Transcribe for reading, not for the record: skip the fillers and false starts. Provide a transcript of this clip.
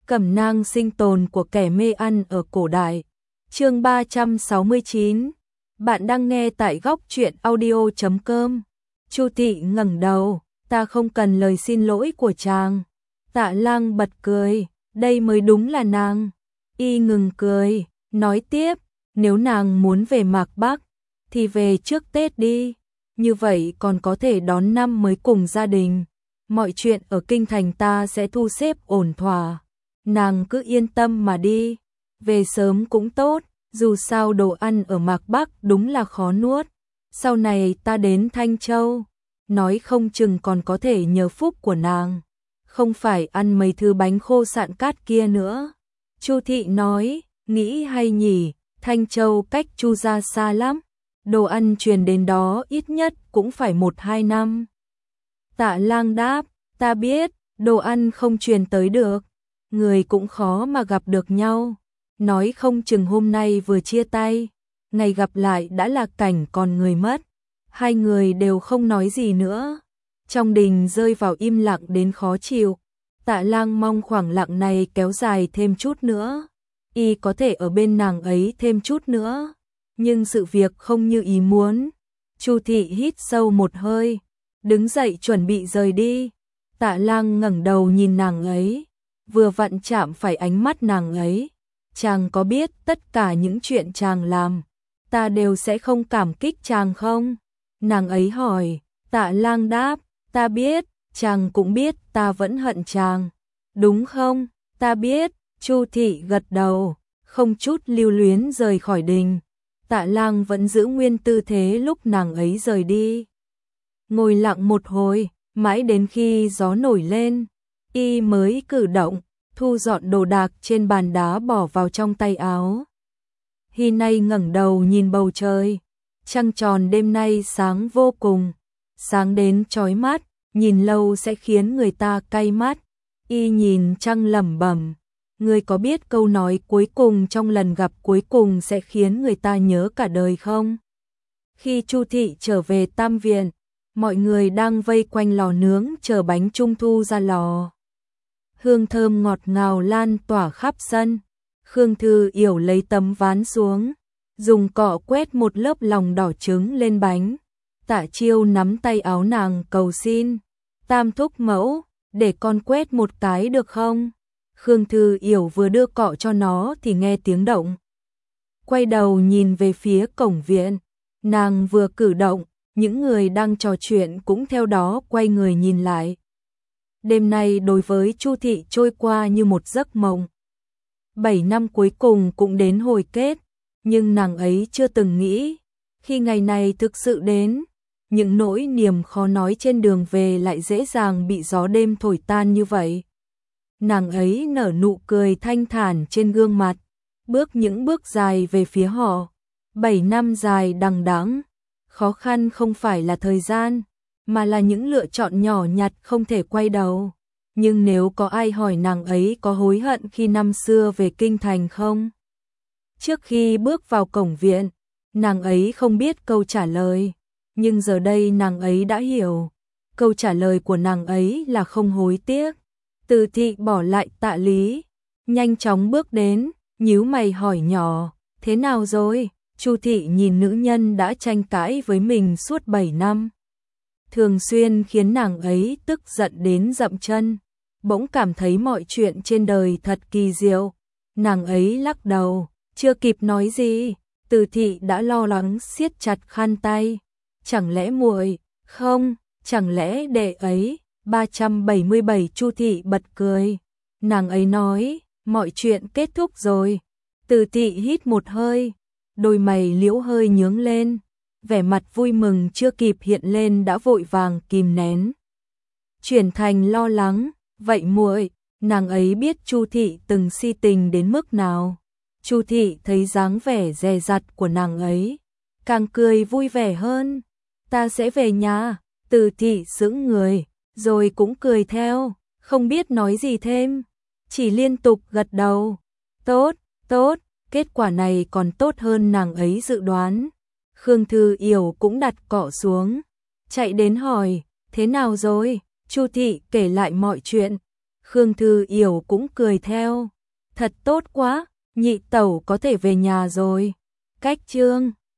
Cẩm nang sinh tồn của kẻ mê ăn ở cổ đại. Chương 369. Bạn đang nghe tại góc truyện audio.com. Chu Thị ngẩng đầu, ta không cần lời xin lỗi của chàng. Tạ Lang bật cười, đây mới đúng là nàng. Y ngừng cười, nói tiếp, nếu nàng muốn về Mạc Bắc, thì về trước Tết đi. Như vậy còn có thể đón năm mới cùng gia đình. Mọi chuyện ở kinh thành ta sẽ thu xếp ổn thỏa. Nàng cứ yên tâm mà đi, về sớm cũng tốt, dù sao đồ ăn ở Mạc Bắc đúng là khó nuốt. Sau này ta đến Thanh Châu, nói không chừng còn có thể nhờ phúc của nàng, không phải ăn mấy thứ bánh khô sạn cát kia nữa. Chu Thị nói, nghĩ hay nhỉ, Thanh Châu cách Chu gia xa lắm, đồ ăn truyền đến đó ít nhất cũng phải 1-2 năm. Tạ Lang đáp, ta biết, đồ ăn không truyền tới được, người cũng khó mà gặp được nhau, nói không chừng hôm nay vừa chia tay, ngày gặp lại đã là cảnh còn người mất. Hai người đều không nói gì nữa, trong đình rơi vào im lặng đến khó chịu. Tạ Lang mong khoảng lặng này kéo dài thêm chút nữa, y có thể ở bên nàng ấy thêm chút nữa, nhưng sự việc không như ý muốn. Chu Thị hít sâu một hơi, đứng dậy chuẩn bị rời đi. Tạ Lang ngẩng đầu nhìn nàng ấy, vừa vặn chạm phải ánh mắt nàng ấy. Chàng có biết tất cả những chuyện chàng làm, ta đều sẽ không cảm kích chàng không? Nàng ấy hỏi. Tạ Lang đáp, ta biết, chàng cũng biết ta vẫn hận chàng, đúng không? Ta biết. Chu Thị gật đầu, không chút lưu luyến rời khỏi đình. Tạ Lang vẫn giữ nguyên tư thế lúc nàng ấy rời đi. Ngồi lặng một hồi, mãi đến khi gió nổi lên, y mới cử động, thu dọn đồ đạc trên bàn đá bỏ vào trong tay áo. Hy nay ngẩng đầu nhìn bầu trời, trăng tròn đêm nay sáng vô cùng, sáng đến chói mắt, nhìn lâu sẽ khiến người ta cay mắt. Y nhìn trăng lẩm bẩm, ngươi có biết câu nói cuối cùng trong lần gặp cuối cùng sẽ khiến người ta nhớ cả đời không? Khi Chu Thị trở về Tam Viện, mọi người đang vây quanh lò nướng chờ bánh trung thu ra lò. Hương thơm ngọt ngào lan tỏa khắp sân. Khương Thư Yểu lấy tấm ván xuống, dùng cọ quét một lớp lòng đỏ trứng lên bánh. Tạ Chiêu nắm tay áo nàng cầu xin, Tam thúc mẫu, để con quét một cái được không? Khương Thư Yểu vừa đưa cọ cho nó thì nghe tiếng động. Quay đầu nhìn về phía cổng viện, nàng vừa cử động, những người đang trò chuyện cũng theo đó quay người nhìn lại. Đêm nay đối với Chu Thị trôi qua như một giấc mộng. 7 năm cuối cùng cũng đến hồi kết, nhưng nàng ấy chưa từng nghĩ, khi ngày này thực sự đến, những nỗi niềm khó nói trên đường về lại dễ dàng bị gió đêm thổi tan như vậy. Nàng ấy nở nụ cười thanh thản trên gương mặt, bước những bước dài về phía họ. 7 năm dài đằng đẵng, khó khăn không phải là thời gian, mà là những lựa chọn nhỏ nhặt không thể quay đầu. Nhưng nếu có ai hỏi nàng ấy có hối hận khi năm xưa về kinh thành không? Trước khi bước vào cổng viện, nàng ấy không biết câu trả lời, nhưng giờ đây nàng ấy đã hiểu. Câu trả lời của nàng ấy là không hối tiếc. Từ Thị bỏ lại Tạ Lý, nhanh chóng bước đến, nhíu mày hỏi nhỏ, thế nào rồi? Chu Thị nhìn nữ nhân đã tranh cãi với mình suốt 7 năm, thường xuyên khiến nàng ấy tức giận đến dậm chân, bỗng cảm thấy mọi chuyện trên đời thật kỳ diệu. Nàng ấy lắc đầu, chưa kịp nói gì, Từ Thị đã lo lắng siết chặt khăn tay. Chẳng lẽ muội, không, chẳng lẽ đệ ấy? 377 Chu Thị bật cười. Nàng ấy nói, mọi chuyện kết thúc rồi. Từ Thị hít một hơi, đôi mày liễu hơi nhướng lên, vẻ mặt vui mừng chưa kịp hiện lên đã vội vàng kìm nén, chuyển thành lo lắng. Vậy muội, nàng ấy biết Chu Thị từng si tình đến mức nào? Chu Thị thấy dáng vẻ dè dặt của nàng ấy, càng cười vui vẻ hơn. Ta sẽ về nhà. Từ Thị sững người, rồi cũng cười theo, không biết nói gì thêm, chỉ liên tục gật đầu. Tốt, tốt, kết quả này còn tốt hơn nàng ấy dự đoán. Khương Thư Yểu cũng đặt cọ xuống, chạy đến hỏi, thế nào rồi? Chu Thị kể lại mọi chuyện. Khương Thư Yểu cũng cười theo. Thật tốt quá, nhị tẩu có thể về nhà rồi. Cách Chương